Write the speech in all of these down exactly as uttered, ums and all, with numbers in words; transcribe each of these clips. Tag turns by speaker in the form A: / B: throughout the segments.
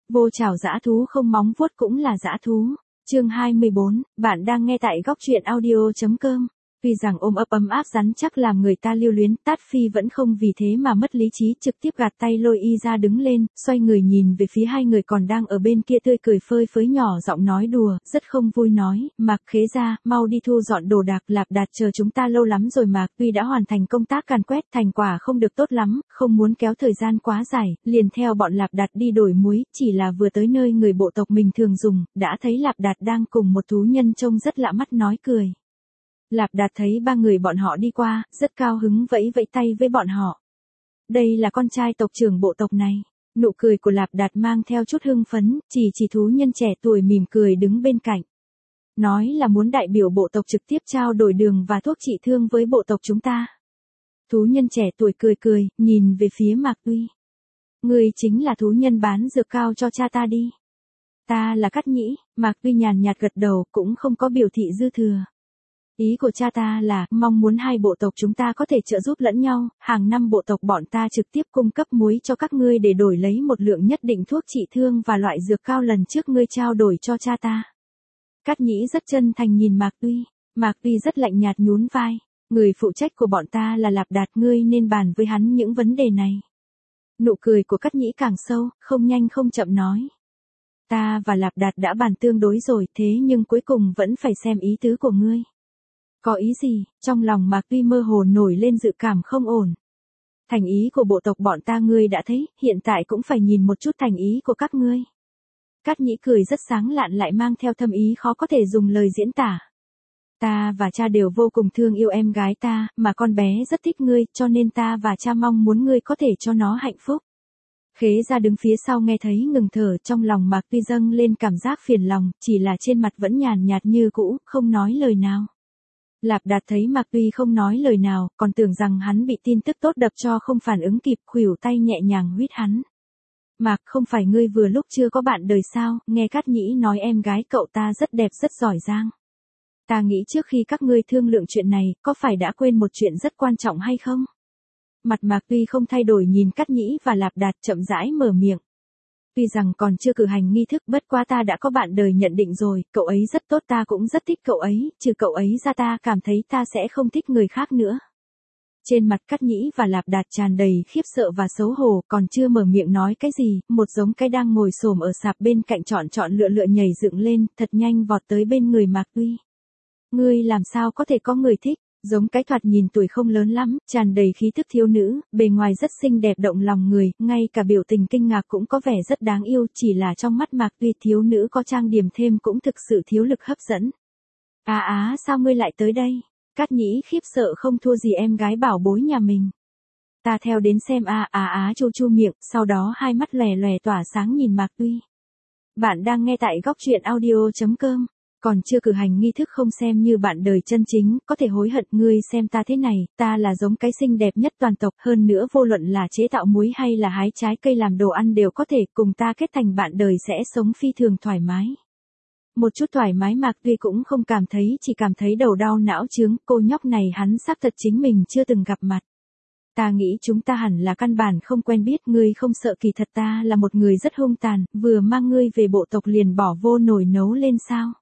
A: Vô chảo dã thú không móng vuốt cũng là dã thú. Chương hai mươi bốn, bạn đang nghe tại góc truyện audio chấm com. Vì rằng ôm ấp ấm áp rắn chắc làm người ta lưu luyến, Tát Phi vẫn không vì thế mà mất lý trí, trực tiếp gạt tay lôi y ra đứng lên, xoay người nhìn về phía hai người còn đang ở bên kia tươi cười phơi phới nhỏ giọng nói đùa, rất không vui nói, Mạc Khế gia, mau đi thu dọn đồ đạc, Lạp Đạt chờ chúng ta lâu lắm rồi Mạc Tuy đã hoàn thành công tác càn quét, thành quả không được tốt lắm, không muốn kéo thời gian quá dài, liền theo bọn Lạp Đạt đi đổi muối, chỉ là vừa tới nơi người bộ tộc mình thường dùng, đã thấy Lạp Đạt đang cùng một thú nhân trông rất lạ mắt nói cười. Lạp Đạt thấy ba người bọn họ đi qua, rất cao hứng vẫy vẫy tay với bọn họ. Đây là con trai tộc trưởng bộ tộc này. Nụ cười của Lạp Đạt mang theo chút hưng phấn, chỉ chỉ thú nhân trẻ tuổi mỉm cười đứng bên cạnh. Nói là muốn đại biểu bộ tộc trực tiếp trao đổi đường và thuốc trị thương với bộ tộc chúng ta. Thú nhân trẻ tuổi cười cười, nhìn về phía Mạc Tuy. Người chính là thú nhân bán dược cao cho cha ta đi. Ta là Cát Nhĩ, Mạc Tuy nhàn nhạt gật đầu cũng không có biểu thị dư thừa. Ý của cha ta là, mong muốn hai bộ tộc chúng ta có thể trợ giúp lẫn nhau, hàng năm bộ tộc bọn ta trực tiếp cung cấp muối cho các ngươi để đổi lấy một lượng nhất định thuốc trị thương và loại dược cao lần trước ngươi trao đổi cho cha ta. Cát Nhĩ rất chân thành nhìn Mạc Tuy, Mạc Tuy rất lạnh nhạt nhún vai, người phụ trách của bọn ta là Lạp Đạt, ngươi nên bàn với hắn những vấn đề này. Nụ cười của Cát Nhĩ càng sâu, không nhanh không chậm nói. Ta và Lạp Đạt đã bàn tương đối rồi, thế nhưng cuối cùng vẫn phải xem ý tứ của ngươi. Có ý gì? Trong lòng Mạc Tuy mơ hồ nổi lên dự cảm không ổn. Thành ý của bộ tộc bọn ta ngươi đã thấy, hiện tại cũng phải nhìn một chút thành ý của các ngươi. Cát Nhĩ cười rất sáng lạn lại mang theo thâm ý khó có thể dùng lời diễn tả. Ta và cha đều vô cùng thương yêu em gái ta, mà con bé rất thích ngươi, cho nên ta và cha mong muốn ngươi có thể cho nó hạnh phúc. Khế gia đứng phía sau nghe thấy ngừng thở, trong lòng Mạc Tuy dâng lên cảm giác phiền lòng, chỉ là trên mặt vẫn nhàn nhạt như cũ, không nói lời nào. Lạp Đạt thấy Mạc Tuy không nói lời nào, còn tưởng rằng hắn bị tin tức tốt đập cho không phản ứng kịp, khuỷu tay nhẹ nhàng huýt hắn. Mạc, không phải ngươi vừa lúc chưa có bạn đời sao, nghe Cát Nhĩ nói em gái cậu ta rất đẹp rất giỏi giang. Ta nghĩ trước khi các ngươi thương lượng chuyện này, có phải đã quên một chuyện rất quan trọng hay không? Mặt Mạc Tuy không thay đổi nhìn Cát Nhĩ và Lạp Đạt chậm rãi mở miệng. Tuy rằng còn chưa cử hành nghi thức, bất quá ta đã có bạn đời nhận định rồi, cậu ấy rất tốt, ta cũng rất thích cậu ấy, trừ cậu ấy ra ta cảm thấy ta sẽ không thích người khác nữa. Trên mặt Cát Nhĩ và Lạp Đạt tràn đầy khiếp sợ và xấu hổ, còn chưa mở miệng nói cái gì, một giống cái đang ngồi xổm ở sạp bên cạnh chọn chọn lựa lựa nhảy dựng lên, thật nhanh vọt tới bên người Mạc Tuy. Ngươi làm sao có thể có người thích? Giống cái thoạt nhìn tuổi không lớn lắm, tràn đầy khí thức thiếu nữ, bề ngoài rất xinh đẹp động lòng người, ngay cả biểu tình kinh ngạc cũng có vẻ rất đáng yêu, chỉ là trong mắt Mạc Tuy thiếu nữ có trang điểm thêm cũng thực sự thiếu lực hấp dẫn. Á á, sao ngươi lại tới đây? Cát Nhĩ khiếp sợ không thua gì em gái bảo bối nhà mình. Ta theo đến xem a á á chu chu miệng, sau đó hai mắt lòe lòe tỏa sáng nhìn Mạc Tuy. Bạn đang nghe tại góc truyện audio chấm com. Còn chưa cử hành nghi thức không xem như bạn đời chân chính, có thể hối hận. Ngươi xem ta thế này, ta là giống cái xinh đẹp nhất toàn tộc, hơn nữa vô luận là chế tạo muối hay là hái trái cây làm đồ ăn đều có thể, cùng ta kết thành bạn đời sẽ sống phi thường thoải mái. Một chút thoải mái Mạc Tuy cũng không cảm thấy, chỉ cảm thấy đầu đau não chướng, cô nhóc này hắn xác thật chính mình chưa từng gặp mặt. Ta nghĩ chúng ta hẳn là căn bản không quen biết, ngươi không sợ kỳ thật ta là một người rất hung tàn, vừa mang ngươi về bộ tộc liền bỏ vô nồi nấu lên sao?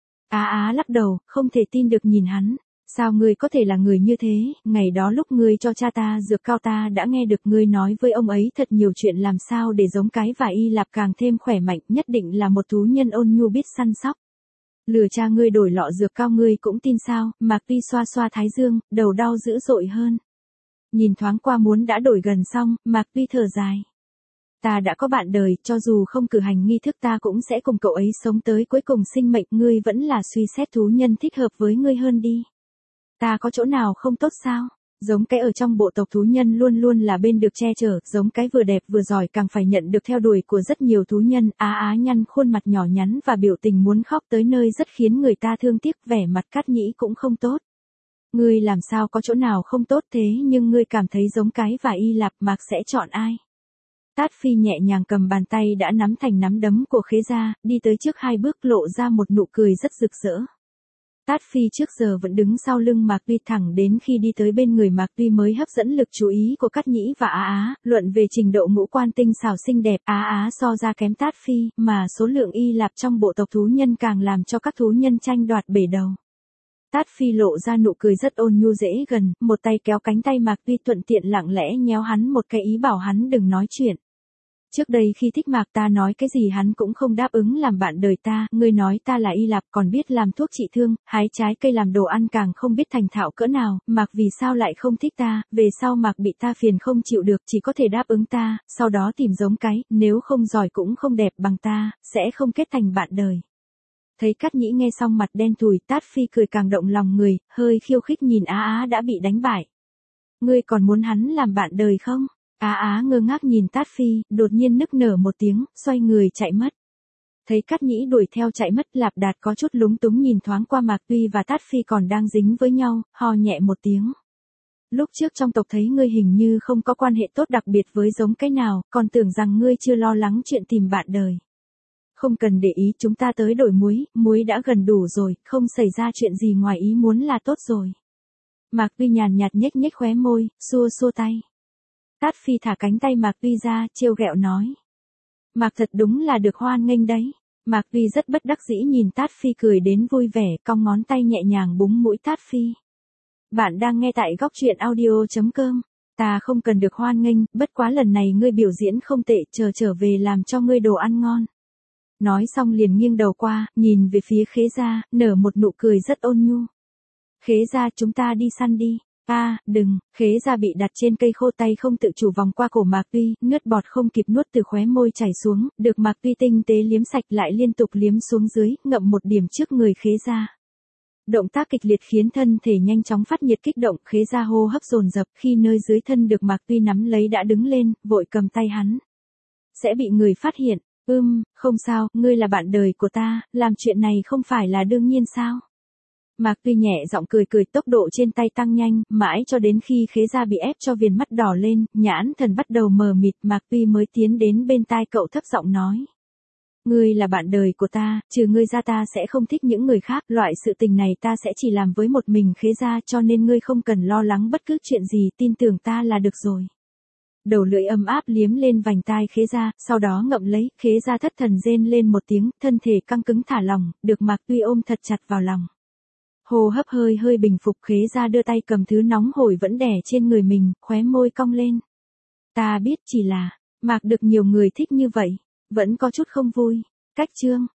A: Á á lắc đầu, không thể tin được nhìn hắn. Sao ngươi có thể là người như thế, ngày đó lúc ngươi cho cha ta dược cao ta đã nghe được ngươi nói với ông ấy thật nhiều chuyện làm sao để giống cái và y lạp càng thêm khỏe mạnh, nhất định là một thú nhân ôn nhu biết săn sóc. Lừa cha ngươi đổi lọ dược cao ngươi cũng tin sao? Mạc Tuy xoa xoa thái dương, đầu đau dữ dội hơn. Nhìn thoáng qua muốn đã đổi gần xong, Mạc Tuy thở dài. Ta đã có bạn đời, cho dù không cử hành nghi thức ta cũng sẽ cùng cậu ấy sống tới cuối cùng sinh mệnh, ngươi vẫn là suy xét thú nhân thích hợp với ngươi hơn đi. Ta có chỗ nào không tốt sao? Giống cái ở trong bộ tộc thú nhân luôn luôn là bên được che chở, giống cái vừa đẹp vừa giỏi càng phải nhận được theo đuổi của rất nhiều thú nhân. Á á nhăn khuôn mặt nhỏ nhắn và biểu tình muốn khóc tới nơi rất khiến người ta thương tiếc, vẻ mặt Cát Nhĩ cũng không tốt. Ngươi làm sao có chỗ nào không tốt thế, nhưng ngươi cảm thấy giống cái và y lạp Mạc sẽ chọn ai? Tát Phi nhẹ nhàng cầm bàn tay đã nắm thành nắm đấm của Khế gia, đi tới trước hai bước lộ ra một nụ cười rất rực rỡ. Tát Phi trước giờ vẫn đứng sau lưng Mạc Tuy, thẳng đến khi đi tới bên người Mạc Tuy mới hấp dẫn lực chú ý của Cát Nhĩ và Á Á. Luận về trình độ ngũ quan tinh xảo xinh đẹp, Á Á so ra kém Tát Phi, mà số lượng y lạp trong bộ tộc thú nhân càng làm cho các thú nhân tranh đoạt bể đầu. Tát Phi lộ ra nụ cười rất ôn nhu dễ gần, một tay kéo cánh tay Mạc Tuy, thuận tiện lặng lẽ nhéo hắn một cái ý bảo hắn đừng nói chuyện. Trước đây khi thích Mạc ta nói cái gì hắn cũng không đáp ứng làm bạn đời ta, ngươi nói ta là y lạp còn biết làm thuốc trị thương, hái trái cây làm đồ ăn càng không biết thành thạo cỡ nào, Mạc vì sao lại không thích ta, về sau Mạc bị ta phiền không chịu được chỉ có thể đáp ứng ta, sau đó tìm giống cái, nếu không giỏi cũng không đẹp bằng ta, sẽ không kết thành bạn đời. Thấy Cát Nhĩ nghe xong mặt đen thui, Tát Phi cười càng động lòng người, hơi khiêu khích nhìn Á Á đã bị đánh bại. Ngươi còn muốn hắn làm bạn đời không? Á Á ngơ ngác nhìn Tát Phi, đột nhiên nức nở một tiếng, xoay người chạy mất. Thấy Cát Nhĩ đuổi theo chạy mất, Lạp Đạt có chút lúng túng nhìn thoáng qua Mạc Tuy và Tát Phi còn đang dính với nhau, ho nhẹ một tiếng. Lúc trước trong tộc thấy ngươi hình như không có quan hệ tốt đặc biệt với giống cái nào, còn tưởng rằng ngươi chưa lo lắng chuyện tìm bạn đời. Không cần để ý, chúng ta tới đổi muối, muối đã gần đủ rồi, không xảy ra chuyện gì ngoài ý muốn là tốt rồi. Mạc Tuy nhàn nhạt nhếch nhếch khóe môi, xua xua tay. Tát Phi thả cánh tay Mạc Tuy ra, trêu ghẹo nói. Mạc thật đúng là được hoan nghênh đấy. Mạc Tuy rất bất đắc dĩ nhìn Tát Phi cười đến vui vẻ, cong ngón tay nhẹ nhàng búng mũi Tát Phi. Bạn đang nghe tại góc truyện audio chấm com. Ta không cần được hoan nghênh, bất quá lần này ngươi biểu diễn không tệ, chờ trở về làm cho ngươi đồ ăn ngon. Nói xong liền nghiêng đầu qua, nhìn về phía Khế Gia, nở một nụ cười rất ôn nhu. Khế Gia, chúng ta đi săn đi. A, à, đừng, Khế Gia bị đặt trên cây khô, tay không tự chủ vòng qua cổ Mạc Tuy, nước bọt không kịp nuốt từ khóe môi chảy xuống, được Mạc Tuy tinh tế liếm sạch lại liên tục liếm xuống dưới, ngậm một điểm trước người Khế Gia. Động tác kịch liệt khiến thân thể nhanh chóng phát nhiệt kích động, Khế Gia hô hấp dồn dập, khi nơi dưới thân được Mạc Tuy nắm lấy đã đứng lên, vội cầm tay hắn. Sẽ bị người phát hiện. Ưm, không sao, ngươi là bạn đời của ta, làm chuyện này không phải là đương nhiên sao? Mạc Tuy nhẹ giọng cười cười, tốc độ trên tay tăng nhanh, mãi cho đến khi Khế Gia bị ép cho viền mắt đỏ lên, nhãn thần bắt đầu mờ mịt, Mạc Tuy mới tiến đến bên tai cậu thấp giọng nói. Ngươi là bạn đời của ta, trừ ngươi ra ta sẽ không thích những người khác, loại sự tình này ta sẽ chỉ làm với một mình Khế Gia, cho nên ngươi không cần lo lắng bất cứ chuyện gì, tin tưởng ta là được rồi. Đầu lưỡi ấm áp liếm lên vành tai Khế Gia, sau đó ngậm lấy, Khế Gia thất thần rên lên một tiếng, thân thể căng cứng thả lỏng, được Mạc Tuy ôm thật chặt vào lòng. Hô hấp hơi hơi bình phục, Khế Gia đưa tay cầm thứ nóng hổi vẫn đè trên người mình, khóe môi cong lên. Ta biết, chỉ là, Mạc được nhiều người thích như vậy, vẫn có chút không vui. Cách chương